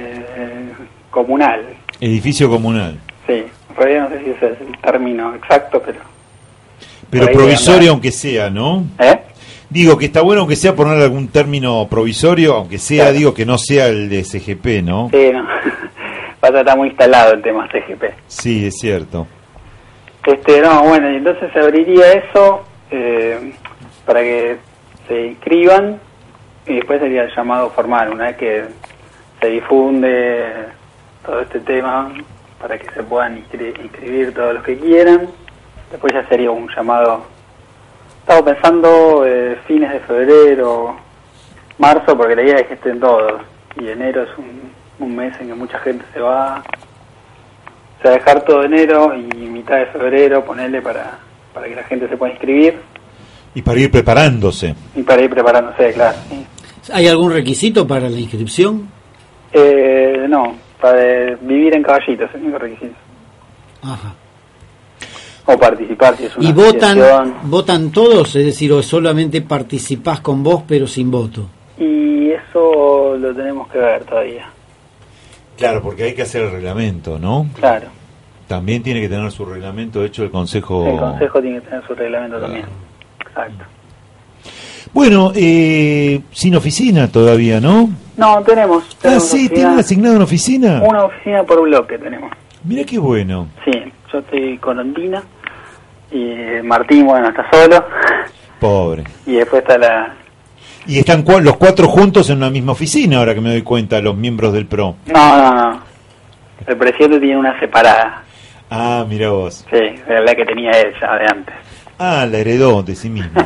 comunal. Edificio comunal. Sí, en realidad no sé si ese es el término exacto, pero provisorio aunque sea, ¿no? Digo que está bueno aunque sea poner algún término provisorio, aunque sea, claro. Digo que no sea el de CGP, ¿no? Sí, no. Va a estar muy instalado el tema CGP. Sí, es cierto. No, bueno, y entonces se abriría eso para que se inscriban y después sería el llamado formal, una vez que se difunde todo este tema para que se puedan inscribir todos los que quieran. Después ya sería un llamado, estaba pensando fines de febrero, marzo, porque la idea es que estén todos, y enero es un mes en que mucha gente se va. O sea, dejar todo enero y mitad de febrero, ponerle para que la gente se pueda inscribir. Y para ir preparándose. Claro. Sí. ¿Hay algún requisito para la inscripción? No, para vivir en Caballito es el único requisito. Ajá. O participar si es una ¿Y votan todos? Es decir, o solamente participás con vos pero sin voto. Y eso lo tenemos que ver todavía. Claro, porque hay que hacer el reglamento, ¿no? Claro. También tiene que tener su reglamento hecho el Consejo. El Consejo tiene que tener su reglamento también. Exacto. Bueno, sin oficina todavía, ¿no? No, tenemos sí, ¿tienen asignado una oficina? Una oficina por bloque tenemos. Mira qué bueno. Sí, yo estoy con Ondina y Martín, bueno, está solo. Pobre. Y después está la... Y están los cuatro juntos en una misma oficina, ahora que me doy cuenta, los miembros del PRO. No. El presidente tiene una separada. Ah, mira vos. Sí, era la que tenía él ya de antes. Ah, la heredó de sí mismo.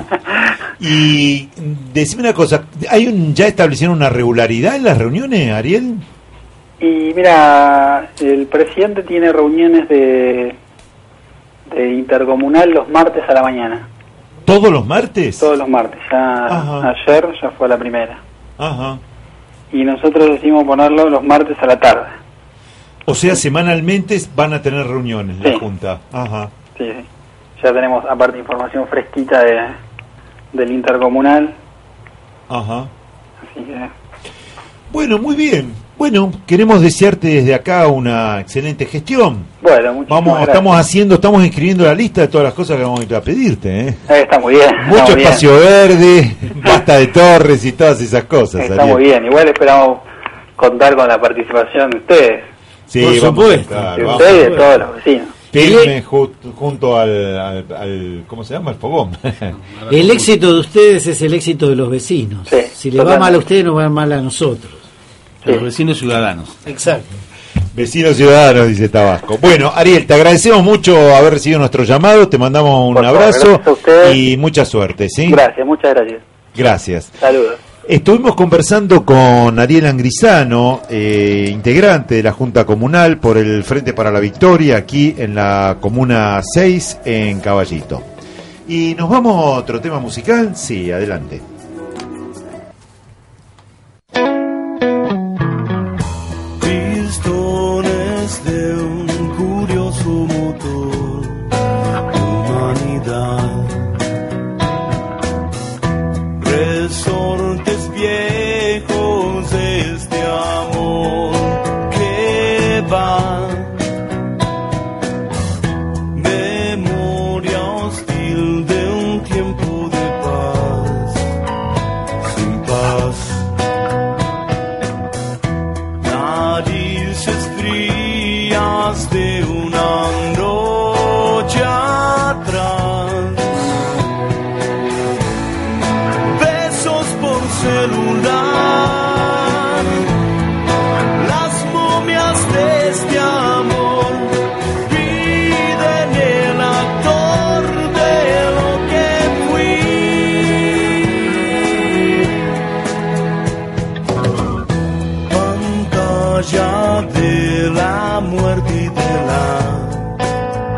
Y decime una cosa, ¿ya establecieron una regularidad en las reuniones, Ariel? Y mira, el presidente tiene reuniones de intercomunal los martes a la mañana. ¿Todos los martes? Todos los martes, ayer ya fue la primera. Ajá. Y nosotros decidimos ponerlo los martes a la tarde. O sea, semanalmente van a tener reuniones, la Junta. Ajá. Sí. Ya tenemos, aparte, información fresquita del intercomunal. Ajá. Así que... Bueno, muy bien. Bueno, queremos desearte desde acá una excelente gestión. Bueno, muchísimas gracias. Estamos escribiendo la lista de todas las cosas que vamos a ir a pedirte, ¿eh? Está muy bien. Mucho espacio verde, basta de torres y todas esas cosas. Está muy bien. Igual esperamos contar con la participación de ustedes. Sí, por supuesto. De ustedes y de todos los vecinos. Firme junto al ¿cómo se llama? El fogón. El éxito de ustedes es el éxito de los vecinos. Sí, si les va mal a ustedes, nos va mal a nosotros. Sí. Los vecinos ciudadanos. Exacto. Vecinos ciudadanos, dice Tabasco. Bueno, Ariel, te agradecemos mucho haber recibido nuestro llamado, te mandamos un abrazo y mucha suerte, ¿sí? Gracias, muchas gracias. Gracias. Saludos. Estuvimos conversando con Ariel Angrisano, integrante de la Junta Comunal por el Frente para la Victoria, aquí en la Comuna 6, en Caballito. Y nos vamos a otro tema musical. Sí, adelante. Pistones de un curioso motor, humanidad, resortes viejos de este amor que va, memoria hostil de un tiempo de paz, sin paz. Narices frías de una noche atrás, besos por celular, las momias de este amor piden el actor de lo que fui. Pantalla de la muerte y de la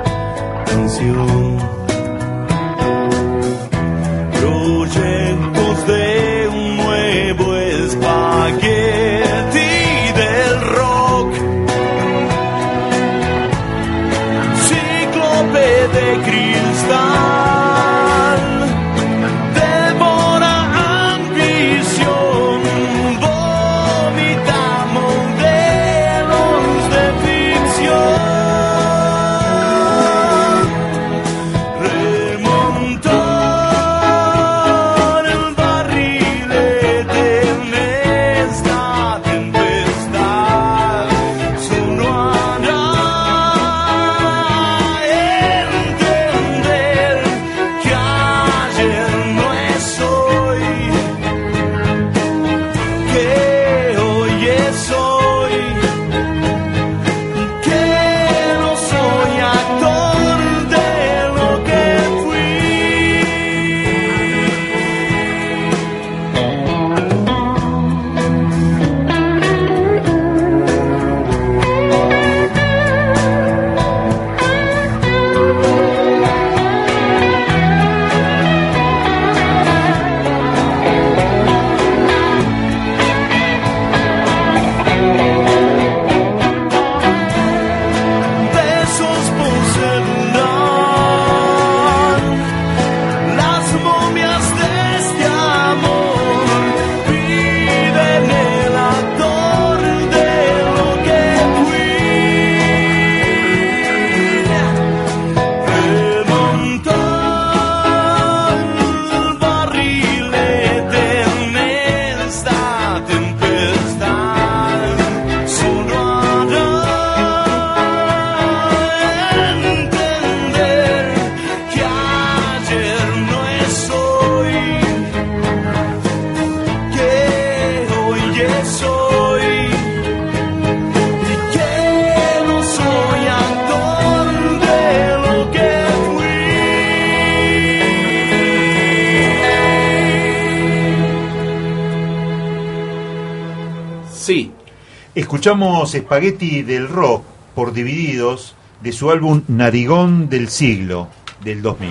Sí. Escuchamos Spaghetti del Rock por Divididos de su álbum Narigón del Siglo del 2000.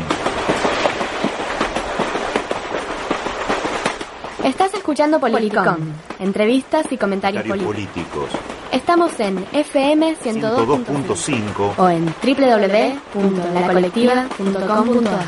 Estás escuchando Politicón, entrevistas y comentarios políticos. Estamos en FM 102.5 o en www.lacolectiva.com.ar.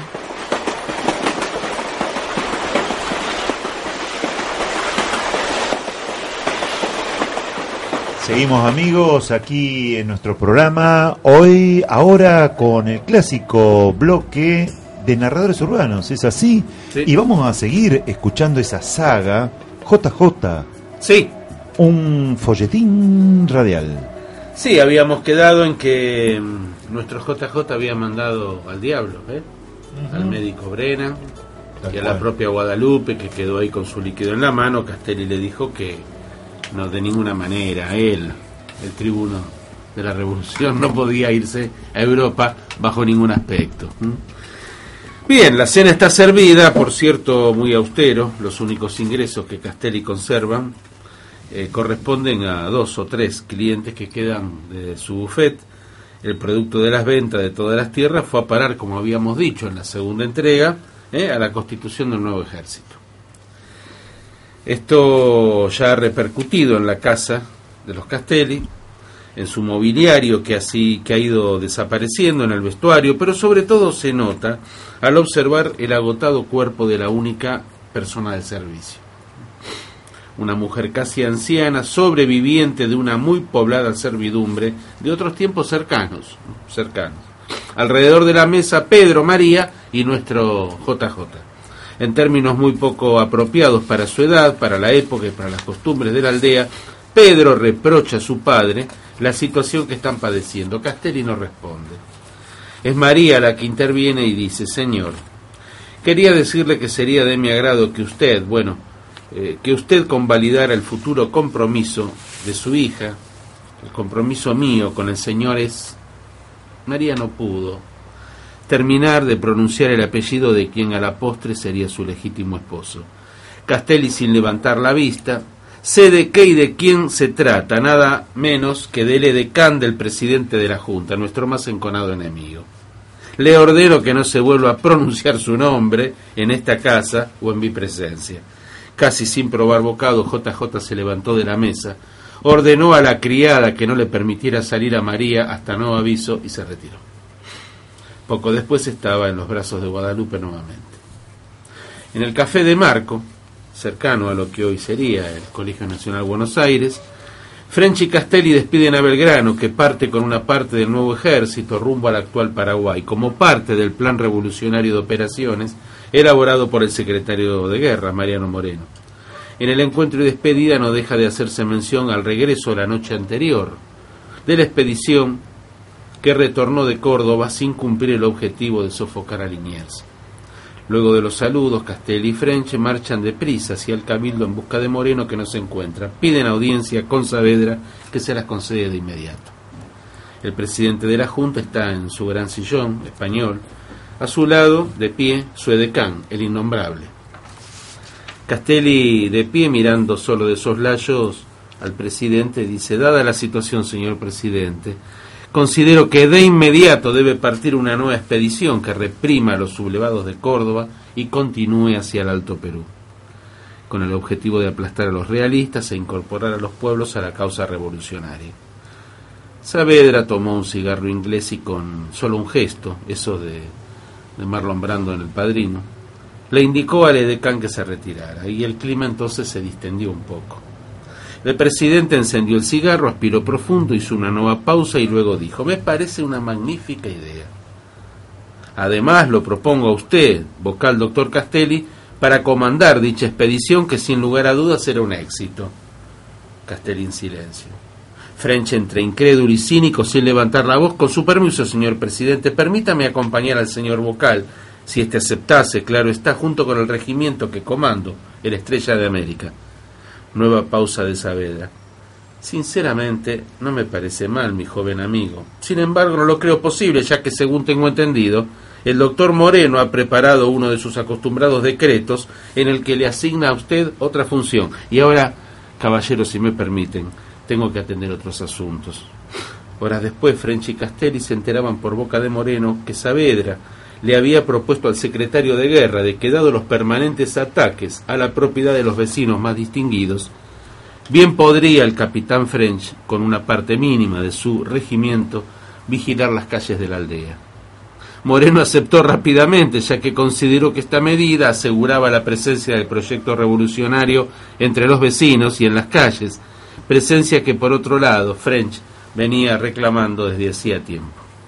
Seguimos, amigos, aquí en nuestro programa, ahora con el clásico bloque de narradores urbanos, ¿es así? Sí. Y vamos a seguir escuchando esa saga JJ. Sí. Un folletín radial. Sí, habíamos quedado en que nuestro JJ había mandado al diablo, al médico Brennan y a la propia Guadalupe, que quedó ahí con su líquido en la mano. Castelli le dijo que no, de ninguna manera, él, el tribuno de la revolución, no podía irse a Europa bajo ningún aspecto. Bien, la cena está servida, por cierto, muy austero. Los únicos ingresos que Castelli conservan corresponden a 2 o 3 clientes que quedan de su buffet. El producto de las ventas de todas las tierras fue a parar, como habíamos dicho en la segunda entrega, a la constitución del nuevo ejército. Esto ya ha repercutido en la casa de los Castelli, en su mobiliario que ha ido desapareciendo, en el vestuario, pero sobre todo se nota al observar el agotado cuerpo de la única persona del servicio. Una mujer casi anciana, sobreviviente de una muy poblada servidumbre de otros tiempos cercanos. Alrededor de la mesa, Pedro, María y nuestro JJ. En términos muy poco apropiados para su edad, para la época y para las costumbres de la aldea, Pedro reprocha a su padre la situación que están padeciendo. Castelli no responde. Es María la que interviene y dice: Señor, quería decirle que sería de mi agrado que usted, que usted convalidara el futuro compromiso de su hija. El compromiso mío con el Señor es... María no pudo terminar de pronunciar el apellido de quien a la postre sería su legítimo esposo. Castelli, sin levantar la vista, sé de qué y de quién se trata, nada menos que del edecán del presidente de la Junta, nuestro más enconado enemigo. Le ordeno que no se vuelva a pronunciar su nombre en esta casa o en mi presencia. Casi sin probar bocado, JJ se levantó de la mesa, ordenó a la criada que no le permitiera salir a María hasta nuevo aviso y se retiró. Poco después estaba en los brazos de Guadalupe nuevamente. En el café de Marco, cercano a lo que hoy sería el Colegio Nacional Buenos Aires, French y Castelli despiden a Belgrano, que parte con una parte del nuevo ejército rumbo al actual Paraguay, como parte del plan revolucionario de operaciones elaborado por el secretario de Guerra, Mariano Moreno. En el encuentro y despedida no deja de hacerse mención al regreso la noche anterior de la expedición que retornó de Córdoba sin cumplir el objetivo de sofocar a Liniers. Luego de los saludos, Castelli y French marchan deprisa hacia el Cabildo en busca de Moreno, que no se encuentra. Piden audiencia con Saavedra, que se las concede de inmediato. El presidente de la Junta está en su gran sillón español. A su lado, de pie, su edecán, el innombrable. Castelli, de pie, mirando solo de soslayos al presidente, dice: dada la situación, señor presidente, considero que de inmediato debe partir una nueva expedición que reprima a los sublevados de Córdoba y continúe hacia el Alto Perú, con el objetivo de aplastar a los realistas e incorporar a los pueblos a la causa revolucionaria. Saavedra tomó un cigarro inglés y con solo un gesto, eso de Marlon Brando en El Padrino, le indicó al edecán que se retirara, y el clima entonces se distendió un poco. El presidente encendió el cigarro, aspiró profundo, hizo una nueva pausa y luego dijo: me parece una magnífica idea. Además, lo propongo a usted, vocal doctor Castelli, para comandar dicha expedición que sin lugar a dudas será un éxito. Castelli en silencio. French, entre incrédulo y cínico, sin levantar la voz: con su permiso, señor presidente, permítame acompañar al señor vocal, si éste aceptase, claro está, junto con el regimiento que comando, el Estrella de América. Nueva pausa de Saavedra. Sinceramente, no me parece mal, mi joven amigo. Sin embargo, no lo creo posible, ya que, según tengo entendido, el doctor Moreno ha preparado uno de sus acostumbrados decretos en el que le asigna a usted otra función. Y ahora, Caballero, si me permiten, tengo que atender otros asuntos. Horas después, French y Castelli se enteraban por boca de Moreno que Saavedra le había propuesto al secretario de guerra de que, dado los permanentes ataques a la propiedad de los vecinos más distinguidos, bien podría el capitán French, con una parte mínima de su regimiento, vigilar las calles de la aldea. Moreno aceptó rápidamente, ya que consideró que esta medida aseguraba la presencia del proyecto revolucionario entre los vecinos y en las calles, presencia que, por otro lado, French venía reclamando desde hacía tiempo.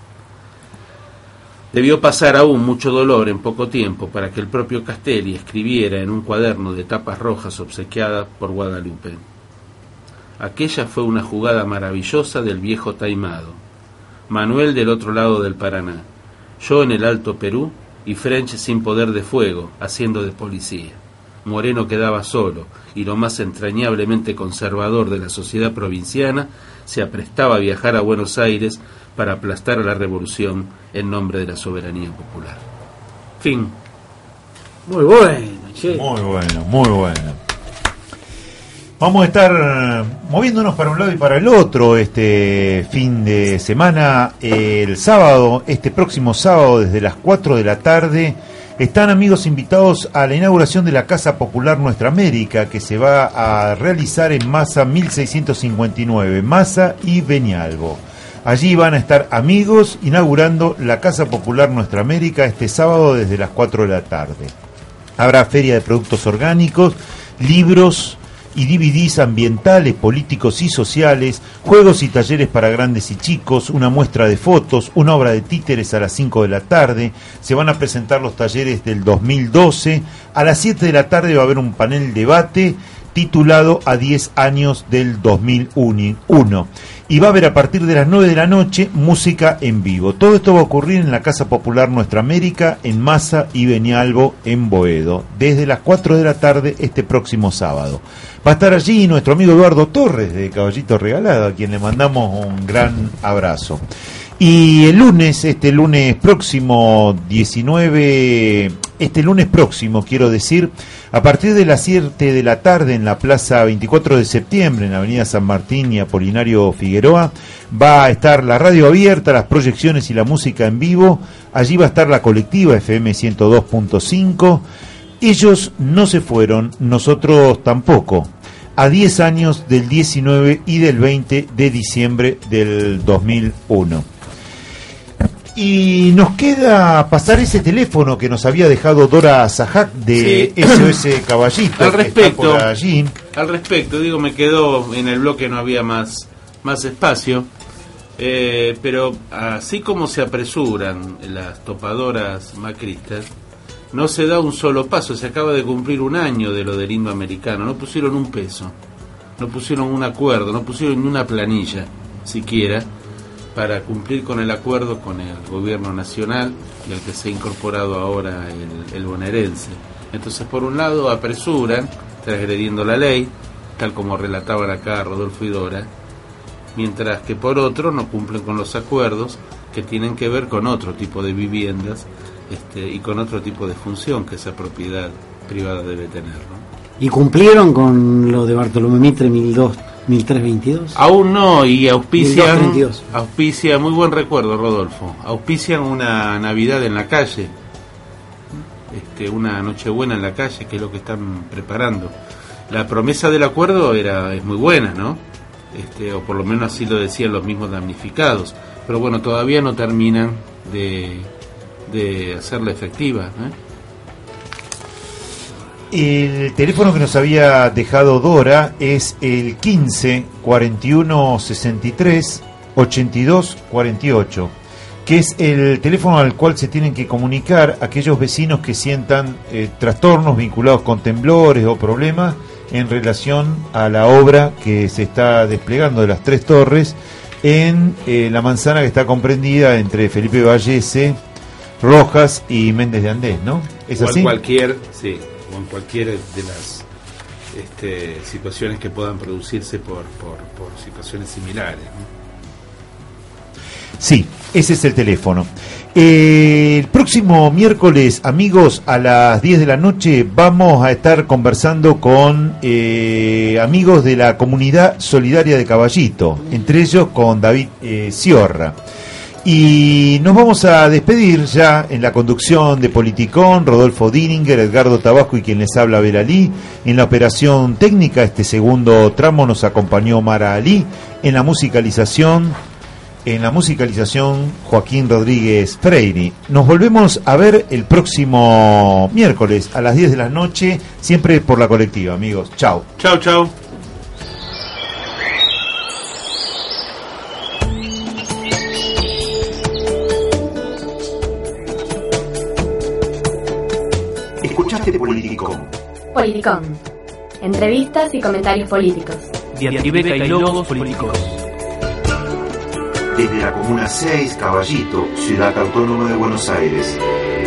Debió pasar aún mucho dolor en poco tiempo para que el propio Castelli escribiera en un cuaderno de tapas rojas obsequiada por Guadalupe: aquella fue una jugada maravillosa del viejo taimado. Manuel del otro lado del Paraná, yo en el Alto Perú y French sin poder de fuego, haciendo de policía. Moreno quedaba solo y lo más entrañablemente conservador de la sociedad provinciana se aprestaba a viajar a Buenos Aires para aplastar a la revolución en nombre de la soberanía popular. Fin. Muy bueno, che. Muy bueno, muy bueno. Vamos a estar moviéndonos para un lado y para el otro este fin de semana. El sábado, este próximo sábado, desde las 4 de la tarde, están, amigos, invitados a la inauguración de la Casa Popular Nuestra América, que se va a realizar en Massa 1659, Massa y Benialbo. Allí van a estar, amigos, inaugurando la Casa Popular Nuestra América este sábado desde las 4 de la tarde. Habrá feria de productos orgánicos, libros y DVDs ambientales, políticos y sociales, juegos y talleres para grandes y chicos, una muestra de fotos, una obra de títeres a las 5 de la tarde, se van a presentar los talleres del 2012, a las 7 de la tarde va a haber un panel debate titulado A 10 años del 2001, y va a haber a partir de las 9 de la noche música en vivo. Todo esto va a ocurrir en la Casa Popular Nuestra América, en Massa y Benialbo, en Boedo, desde las 4 de la tarde este próximo sábado. Va a estar allí nuestro amigo Eduardo Torres de Caballito Regalado, a quien le mandamos un gran abrazo. Y el lunes, este lunes próximo, quiero decir, a partir de las 7 de la tarde en la Plaza 24 de Septiembre, en la Avenida San Martín y Apolinario Figueroa, va a estar la radio abierta, las proyecciones y la música en vivo. Allí va a estar la colectiva FM 102.5. Ellos no se fueron, nosotros tampoco. A 10 años del 19 y del 20 de diciembre del 2001. Y nos queda pasar ese teléfono que nos había dejado Dora Zajac de sí. SOS Caballito. Al respecto, digo, me quedó en el bloque, no había más espacio, pero así como se apresuran las topadoras macristas, no se da un solo paso. Se acaba de cumplir un año de lo del himno americano, no pusieron un peso, no pusieron un acuerdo, no pusieron ni una planilla siquiera para cumplir con el acuerdo con el gobierno nacional y al que se ha incorporado ahora el bonaerense. Entonces, por un lado, apresuran, transgrediendo la ley, tal como relataban acá Rodolfo y Dora, mientras que por otro no cumplen con los acuerdos que tienen que ver con otro tipo de viviendas y con otro tipo de función que esa propiedad privada debe tener, ¿no? ¿Y cumplieron con lo de Bartolomé Mitre 1322? Aún no, y auspician, muy buen recuerdo, Rodolfo, auspician una Navidad en la calle, una Nochebuena en la calle, que es lo que están preparando. La promesa del acuerdo es muy buena, ¿no? O por lo menos así lo decían los mismos damnificados, pero bueno, todavía no terminan de hacerla efectiva, El teléfono que nos había dejado Dora es el 15 41 63 82 48, que es el teléfono al cual se tienen que comunicar aquellos vecinos que sientan trastornos vinculados con temblores o problemas en relación a la obra que se está desplegando de las Tres Torres en la manzana que está comprendida entre Felipe Vallese, Rojas y Méndez de Andés, ¿no? ¿Es así? Sí, o en cualquier de las situaciones que puedan producirse por situaciones similares, ¿no? Sí, ese es el teléfono. El próximo miércoles, amigos, a las 10 de la noche vamos a estar conversando con amigos de la comunidad solidaria de Caballito, entre ellos con David Ciorra. Y nos vamos a despedir ya en la conducción de Politicón, Rodolfo Dininger, Edgardo Tabasco y quien les habla, Belalí. En la operación técnica, este segundo tramo, nos acompañó Mara Ali. En la musicalización, Joaquín Rodríguez Freire. Nos volvemos a ver el próximo miércoles a las 10 de la noche, siempre por la colectiva, amigos. Chao. Chao, chao. Escuchaste Politicón. Politicón. Entrevistas y comentarios políticos. Diatribeca y logos políticos. Desde la Comuna 6, Caballito, Ciudad Autónoma de Buenos Aires.